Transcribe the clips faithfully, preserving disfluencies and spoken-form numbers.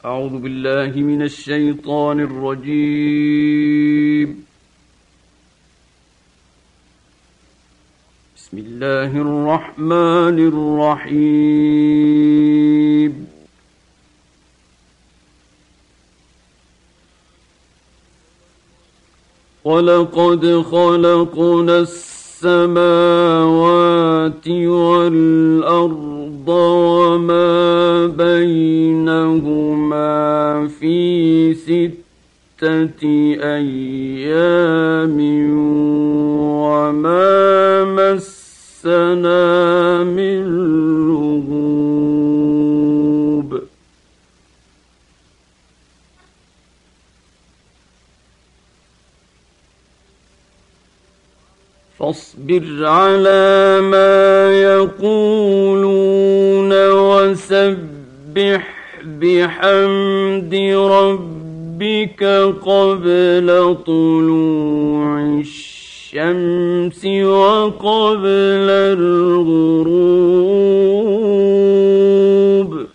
أعوذ بالله من الشيطان الرجيم. بسم الله الرحمن الرحيم. ولقد خلقنا السماوات والأرض وما بينهما في ستة أيام وما مسنا من لغوب. فاصبر على ما يقولون وسبح بحمد ربك قبل طلوع الشمس وقبل الغروب.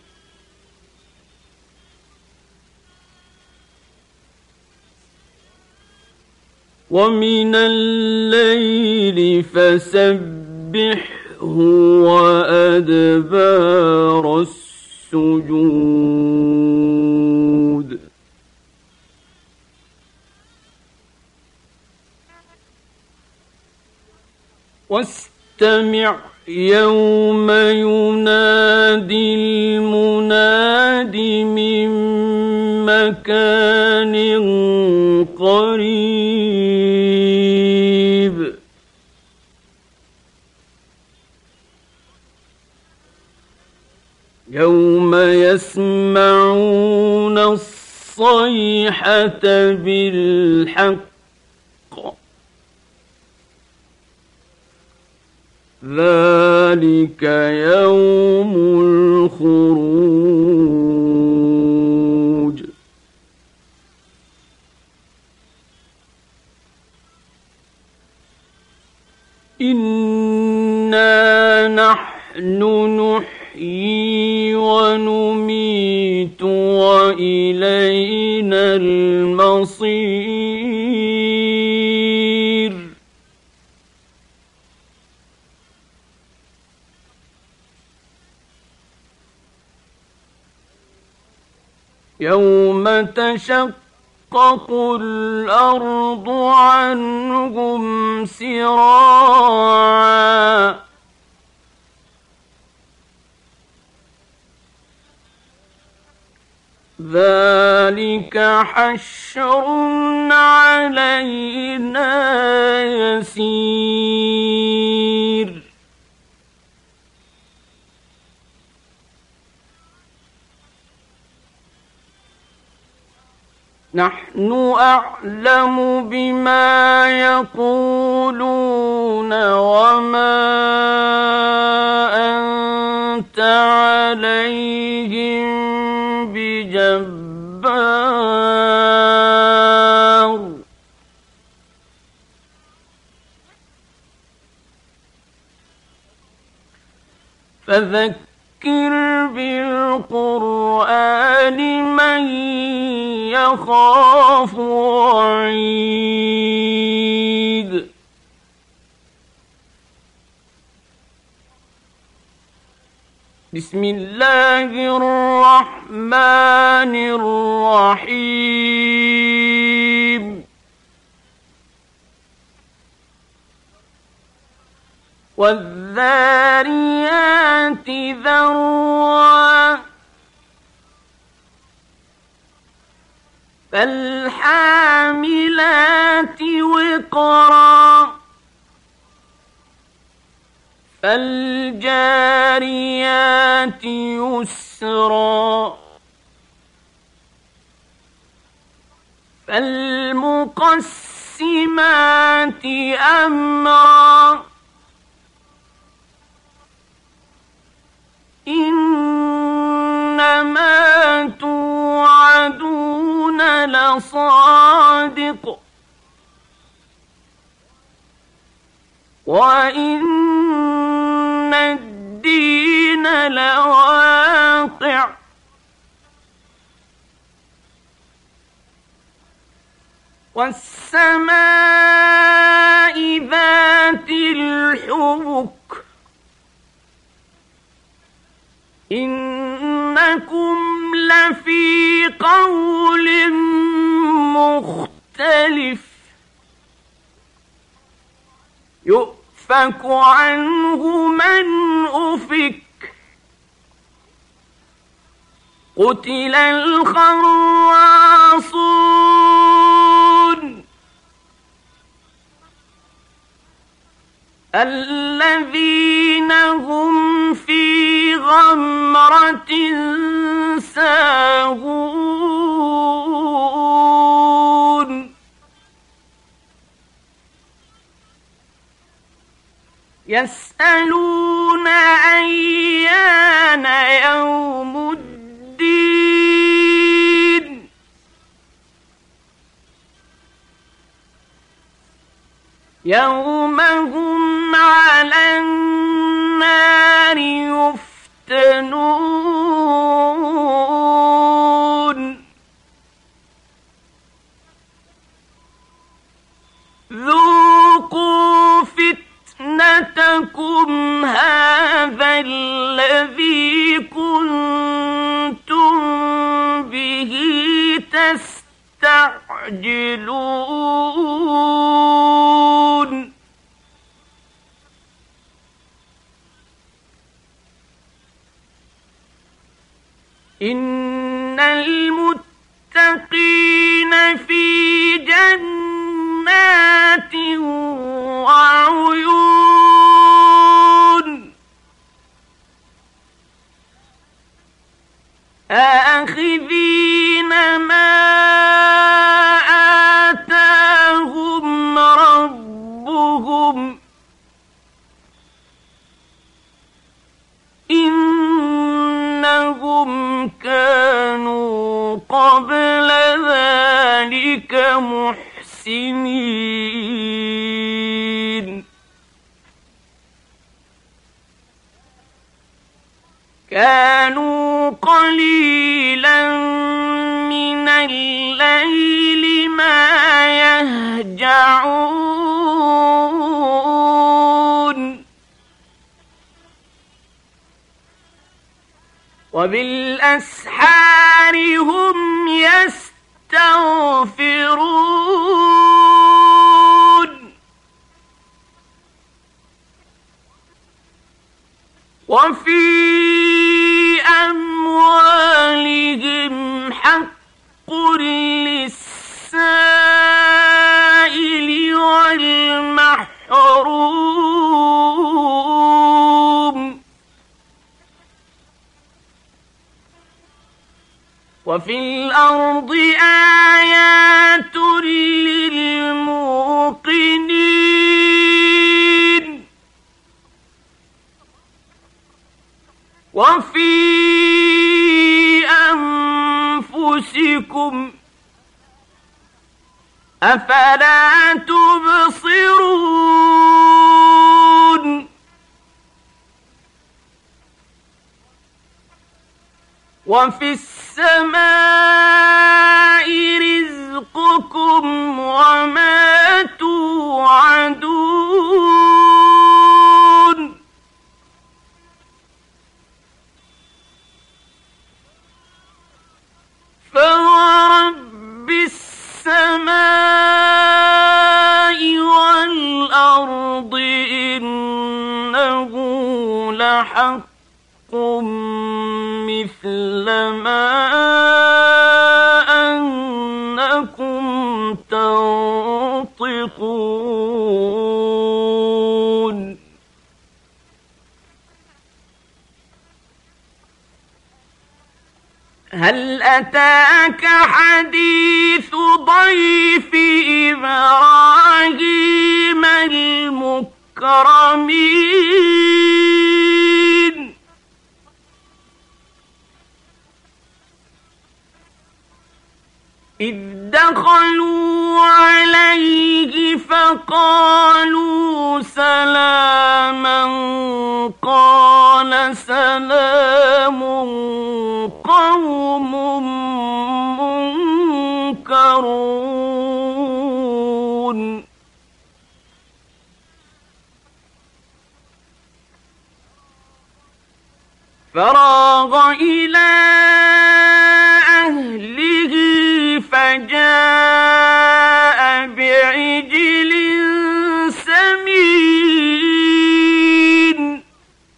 ومن الليل فسبحه وأدبار السجود. واستمع يوم ينادي المناد من مكان قريب. يوم يسمعون الصيحة بالحق ذلك يوم الخروج. إنا نحن نحيي ونميت وإلينا المصير. يوم تشقق الأرض عنهم سراعا ذلك حشر علينا يسير. نحن أعلم بما يقولون وما أنت عليهم بجبار. فذكر بالقرآن من يخاف وعيد. بسم الله الرحمن الرحيم. والذاريات ذروا فالحاملات وقرا فالجاريات يسرا فالمقسمات أمرا إنما توعدون لصادق وإن الدين لواقع والسماء ذات الحبك إنكم لفي قول مختلف يؤفك عنه من أفك قتل الخراصون الذين هم في غمرة ساهون يسألون أيان يوم الدين يوم هم على النار يفتنون ذوقوا فتنتكم هذا الذي كنتم به تستعجلون إن المتقين في جنات وعيون آخذين ما آتاهم ربهم إنهم كانوا قبل ذلك محسنين كانوا قليلا من الليل ما يهجعون وبالأسحار هم يستغفرون وفي أموالهم حق للسائل والمحروم وفي الأرض آيات للموقنين وفي أنفسكم أفلا تبصرون وفي السماء رزقكم وما توعدون فورب السماء والأرض إنه لحق مثل ما أنكم تنطقون هل أتاك حديث ضيف إبراهيم المكرمين إذ دخلوا عليه فقالوا سلاما قال سلام قوم منكرون فراغ إلى أهله فجاء بعجل سمين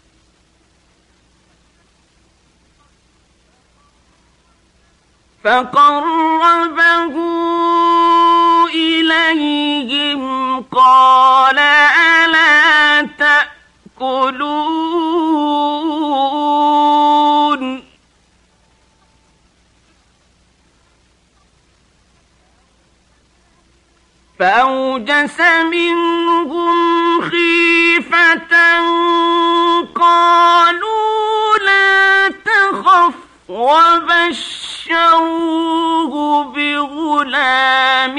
فقربه إليهم قال ألا تأكلون فأوجس منهم خيفة قالوا لا تخف وبشروه بغلام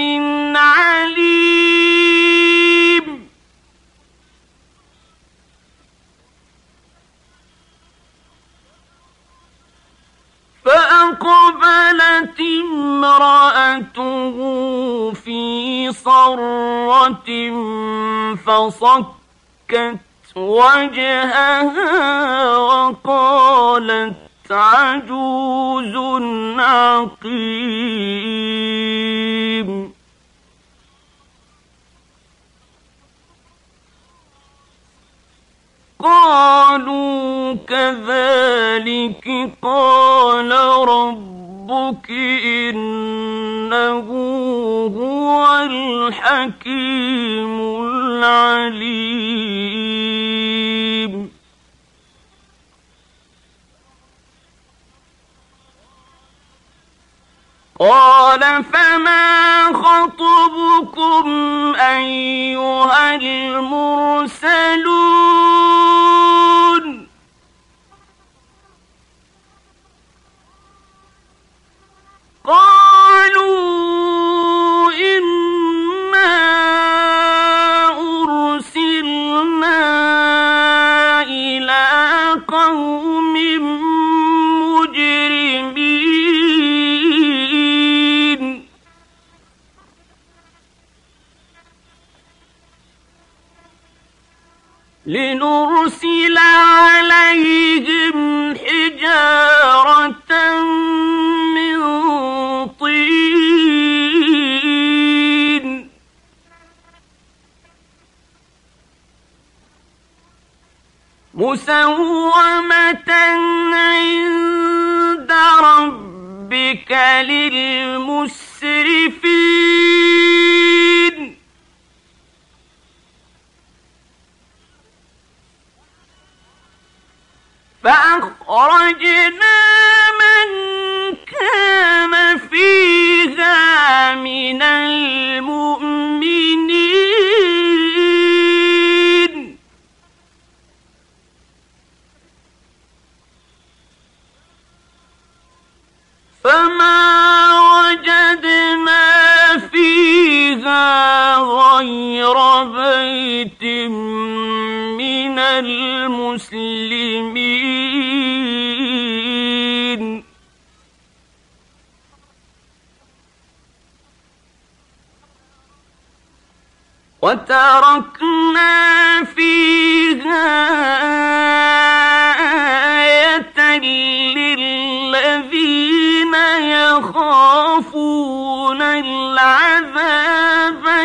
عليم فأقبلت امرأته في صرة فصكت وجهها وقالت عجوز عقيم قالوا كذلك قال ربك إنه هو الحكيم العليم قال فما خطبكم أيها المرسلون قالوا إنا أرسلنا إلى قوم مجرمين لنرسل عليهم حجارة من طين مسومة عند ربك للمسرفين فأخرجنا من كان فيها من المؤمنين فما وجدنا فيها غير بيت من المسلمين وتركنا فيها آية للذين يخافون العذاب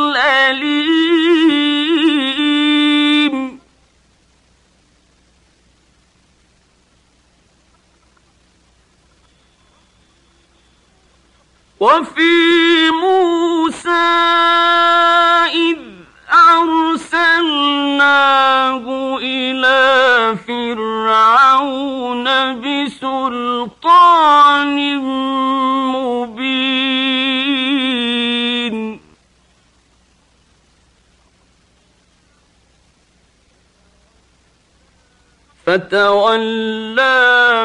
الأليم وفي موسى إذ أرسلناه إلى فرعون بسلطان مبين فتولى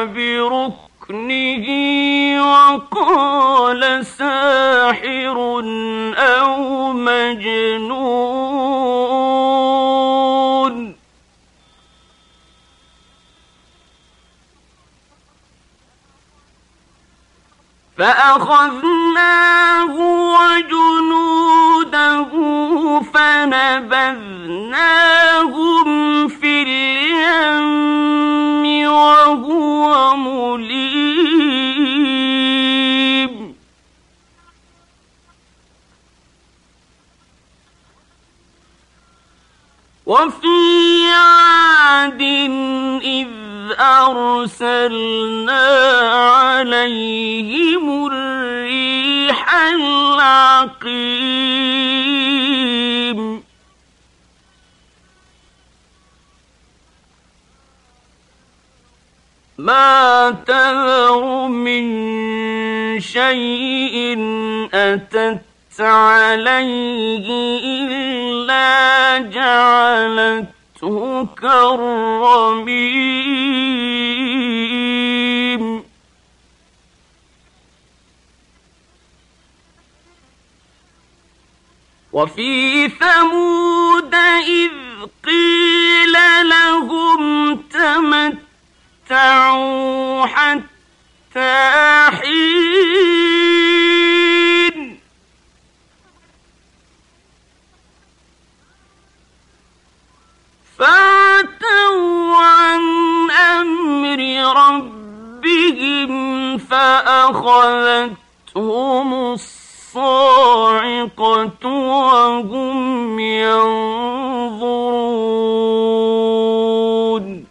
بركنه وقال ساحر أو مجنون فأخذناه وجنوده فنبذناهم في اليم وهو مليم وفي عاد إذ أرسلنا عليهم الريح العقيم ما تذر من شيء أتت عليه إلا جعلته كالرميم وفي ثمود إذ قيل لهم تمتعوا حتى حين فاتوا عن أمر ربهم فأخذتهم الصاعقة وهم ينظرون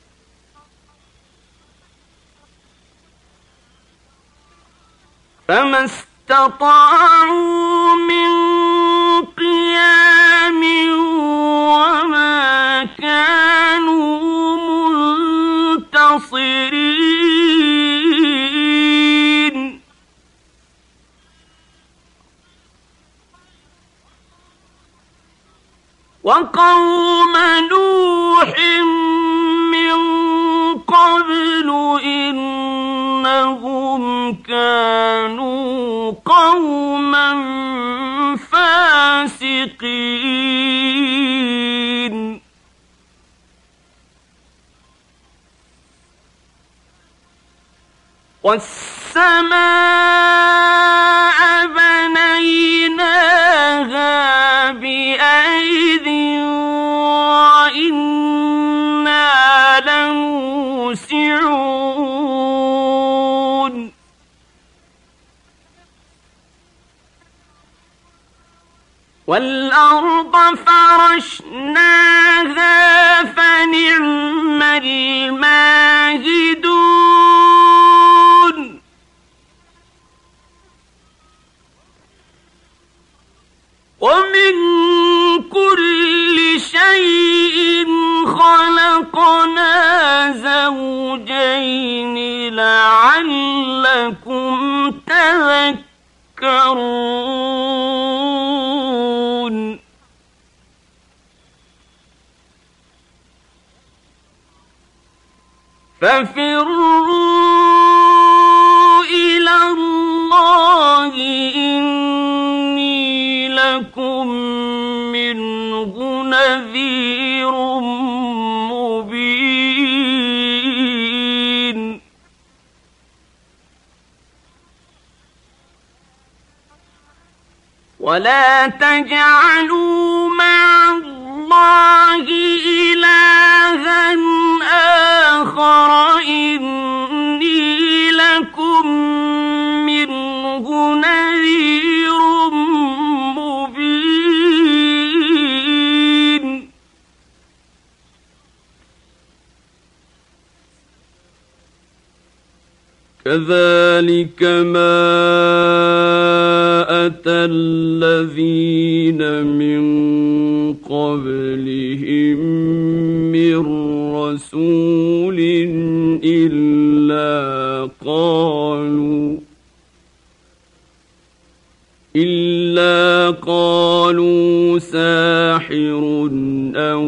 فما استطاعوا من قيام وما كانوا منتصرين وقوم نوح من قبل إنهم كانوا قوما فاسقين والسماء بنيناها بأيد وإنا لموسعون والأرض فرشناها فنعم الماهدون ومن كل شيء خلقنا زوجين لعلكم تذكرون ففروا إلى الله إني لكم منه نذير مبين ولا تجعلوا مع الله إلها آخر إني لكم منه نذير مبين كذلك ما أتى الذين من قبلهم من رسول إلا قالوا إلا قالوا ساحر أو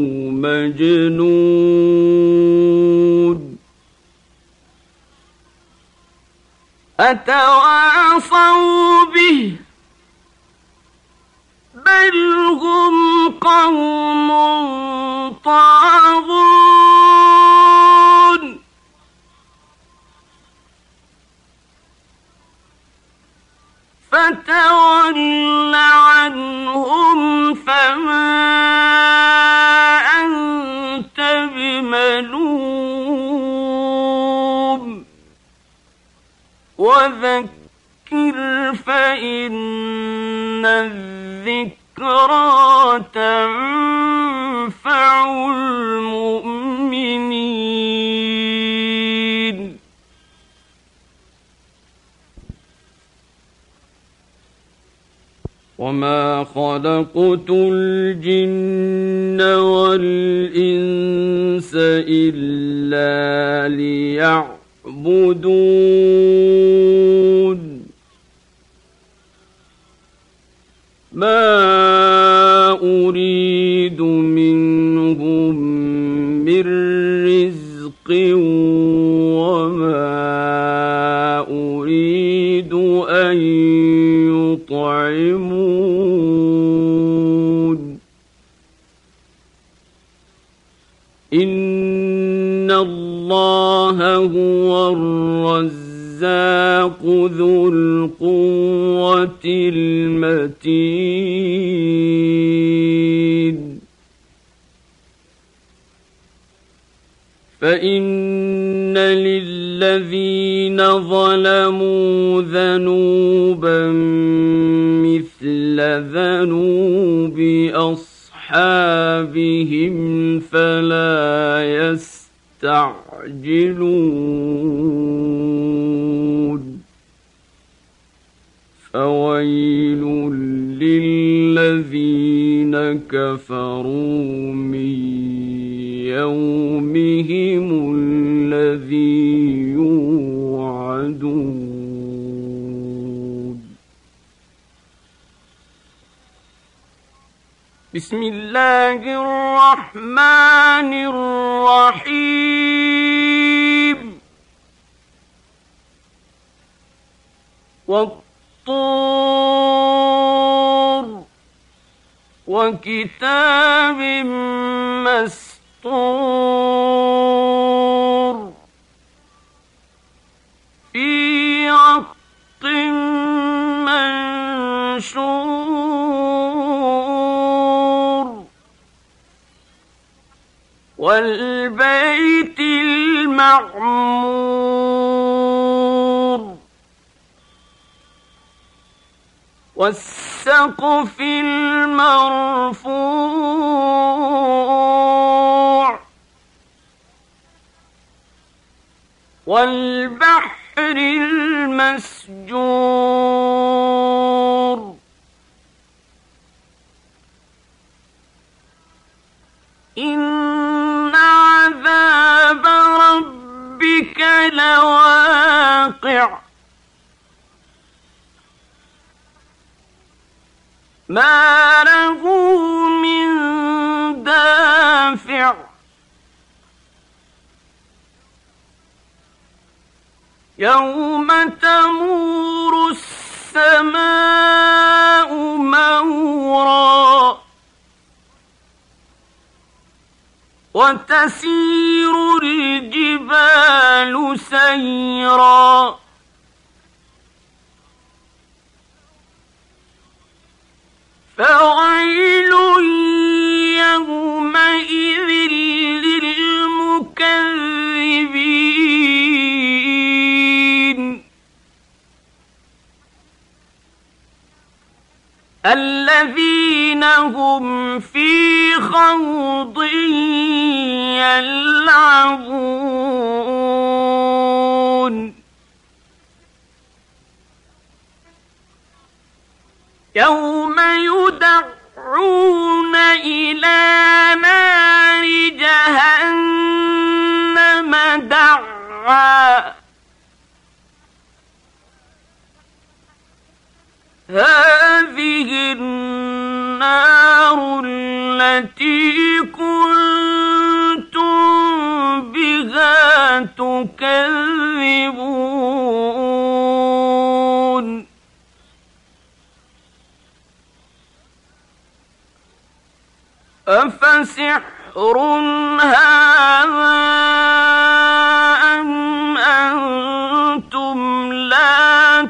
مجنون أتواصوا به بل هم قوم طاغون فتول عنهم فما أنت بملوم وذكر فإن الذكرى تنفع المؤمنين وما خلقت الجن والإنس إلا ليعبدون ما أريد منهم من رزق وما أريد أن يطعمون إن الله هو الرزاق ذو القوة المتين فإن للذين ظلموا ذنوبا مثل ذنوب أصحابهم فلا يستعجلون فويل للذين كفروا من يومهم الذي يوعدون بسم الله الرحمن الرحيم والطور وكتاب مسطور في رق منشور والبيت المعمور والسقف المرفوع والبحر المسجور إن عذاب ربك لواقع ما له من دافع يوم تمور السماء مورا وتسير الجبال سيرا فويل يومئذ للمكذبين الذين هم في خوض يلعبون يوم يدعون إلى نار جهنم دعا هذه النار التي كنتم بها تكذبون أفسحر هذا أم أنتم لا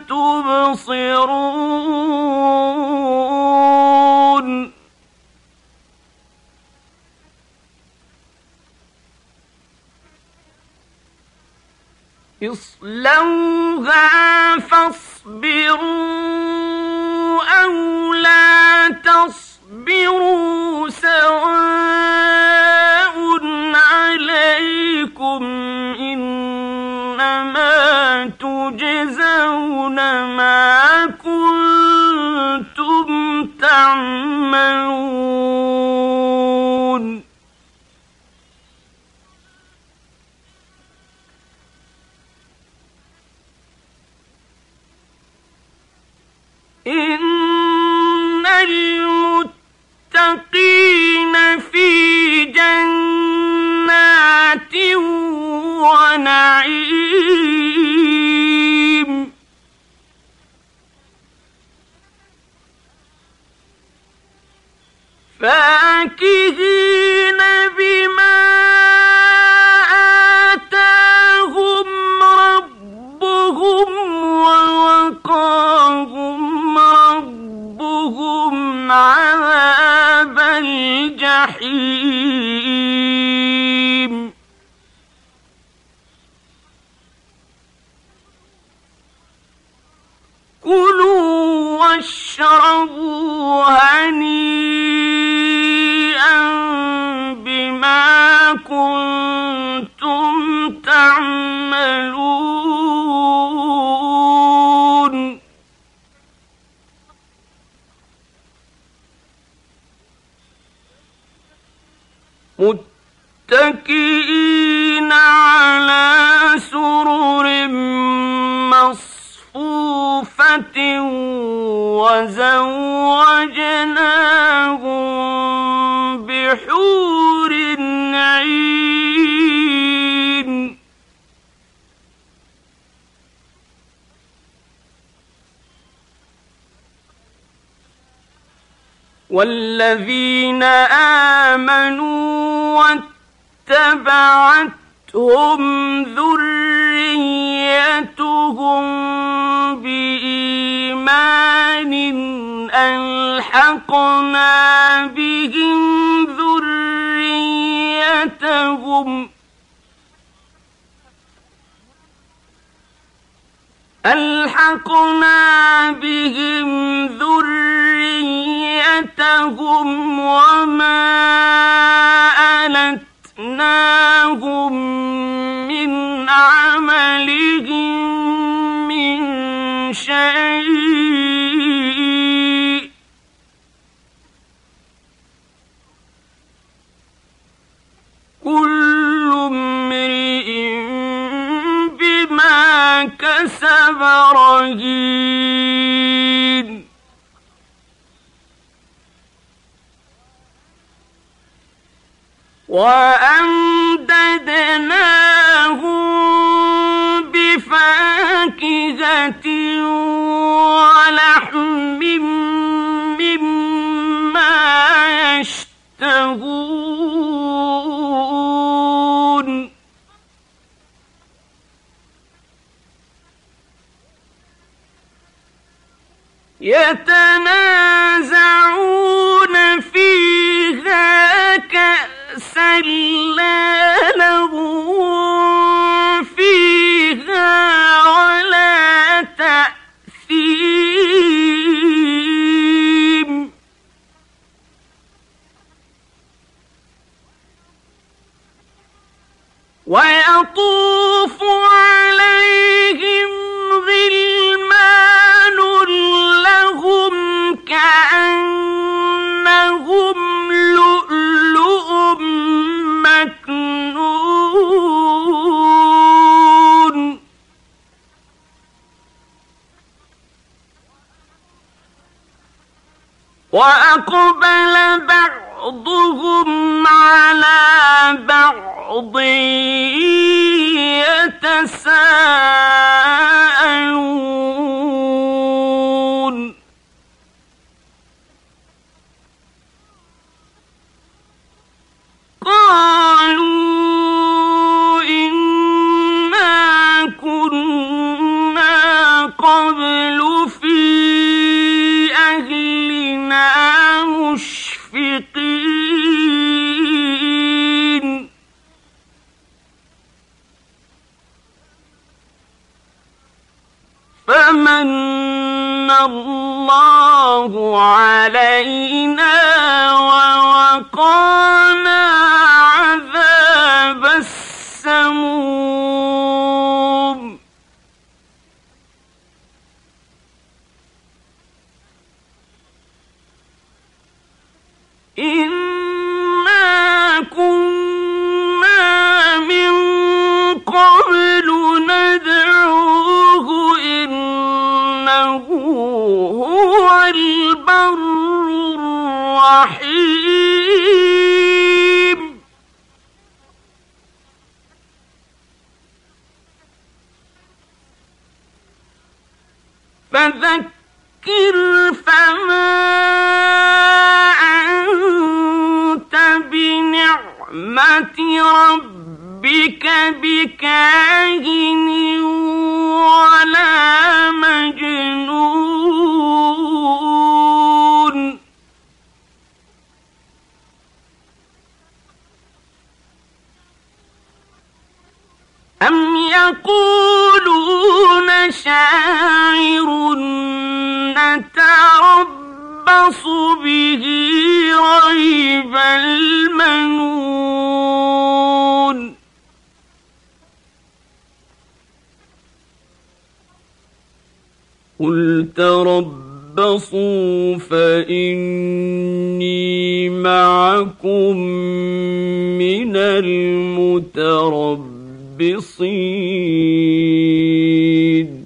تبصرون اصلوها فاصبروا أو لا تصبروا سواء عليكم إنما تجزون ما كنتم تعملون إن المتقين في جنات ونعيم فاكهين بما آتاهم ربهم ووقاهم ربهم عذاب الجحيم كلوا واشربوا هنيئا بما كنتم تعملون متكئين على سرر مصفوفة وزوجناهم بحور عين والذين آمنوا واتبعتهم ذريتهم بإيمان ألحقنا بهم ذريتهم ألحقنا بهم ذريتهم وما ألتناهم من عملهم من شيء كل امرئ بما كسب رهين وأمددناهم بفاكهة ولحم مما يشتهون يتنازعون فيها كأسا لا لغو فيها ولا تأثيم ويطوف عليهم غلمان لهم كأنهم لؤلؤ مكنون وأقبل بعضهم على بعض الجحيم فذكر فما أنت بنعمة ربك بكاهن ولا مجنون أم يقولون شاعر نتربص به ريب المنون قل تربصوا فإني معكم من المتربصين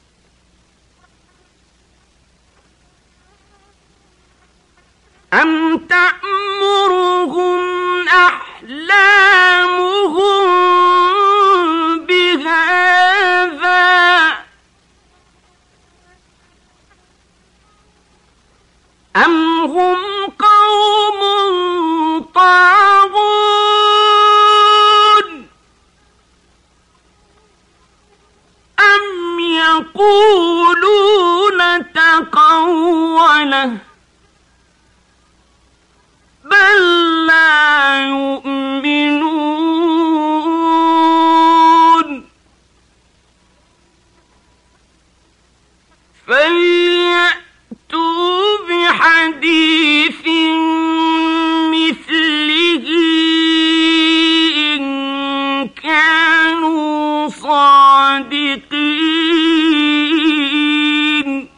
أم تأمرهم أحلامهم بهذا أم هم قوم طاغون أم يقولون تقوله بل لا يؤمنون فليأتوا بحديث مثله إن كانوا صادقين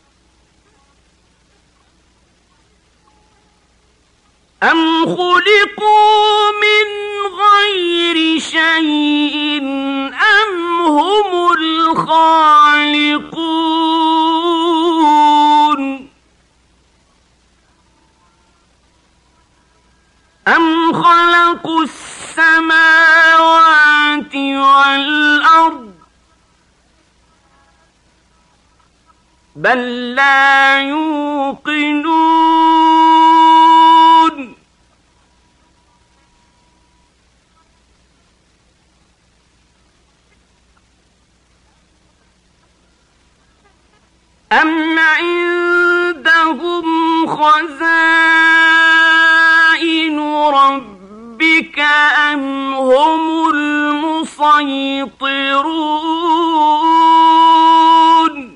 أم خلقوا من غير شيء أم هم الخالقون أم خلقوا السماوات والأرض بل لا يوقنون أم عندهم خزائن ربك أم هم المسيطرون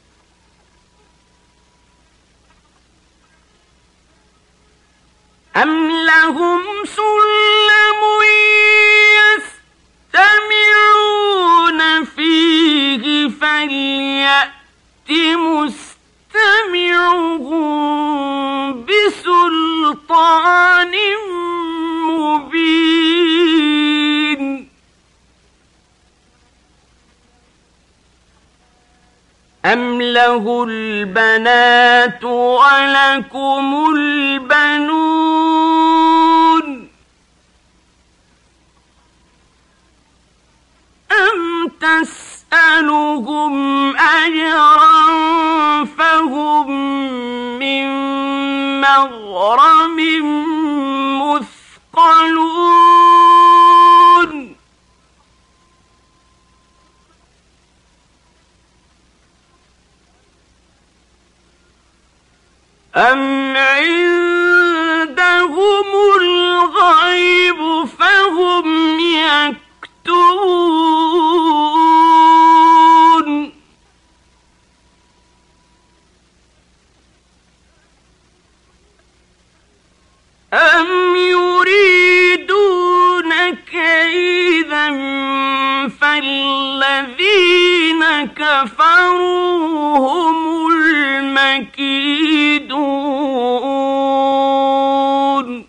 أم لهم سلم يستمعون فيه فليأت مستمعهم بسلطان مبين أم له البنات ولكم البنون أم تسألهم أجرا فهم من مغرم مثقلون أم عندهم الغيب فهم يكتبون أم يريدون كيدا فالذين كفروا هم المكيدون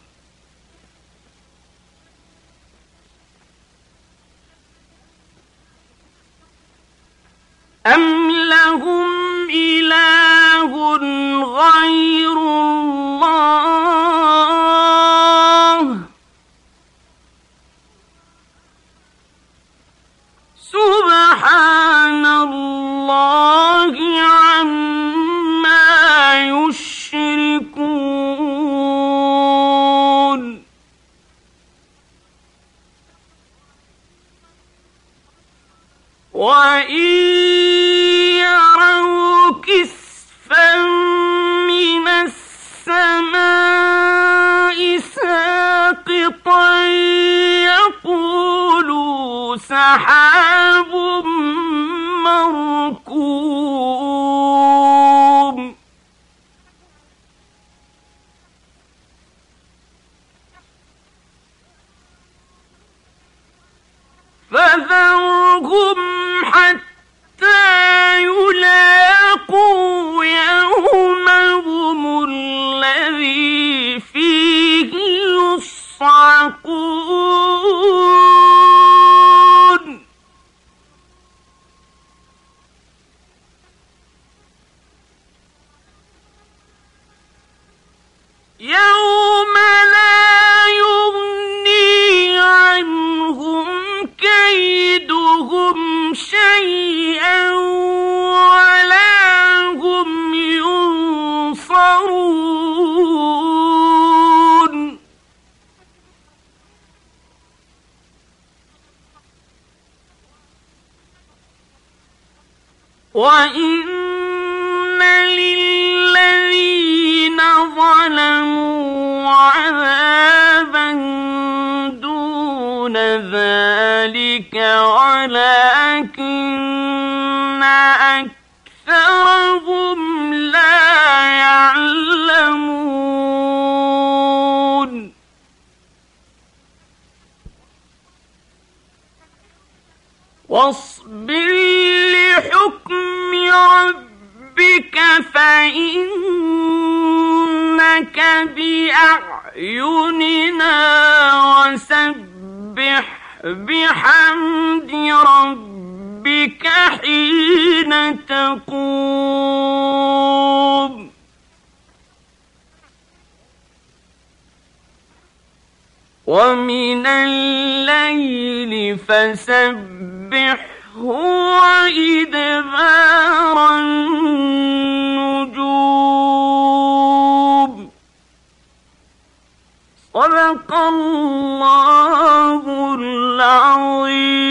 أم لهم إله غير الله وإن يروا كسفا من السماء ساقطا يقولوا سحاب مركوم فذرهم حتى يلاقوا يومهم الذي فيه يصعقون يوم لا يغني عنهم كيدهم شيئا ولا هم ينصرون وإن للذين ظلموا عذابا دون ذلك ولكن أكثرهم لا يعلمون واصبر لحكم ربك فإنك بأعيننا وسبح بحمد ربك حين تقوم ومن الليل فسبحه وإدبار النجوم صدق الله العظيم.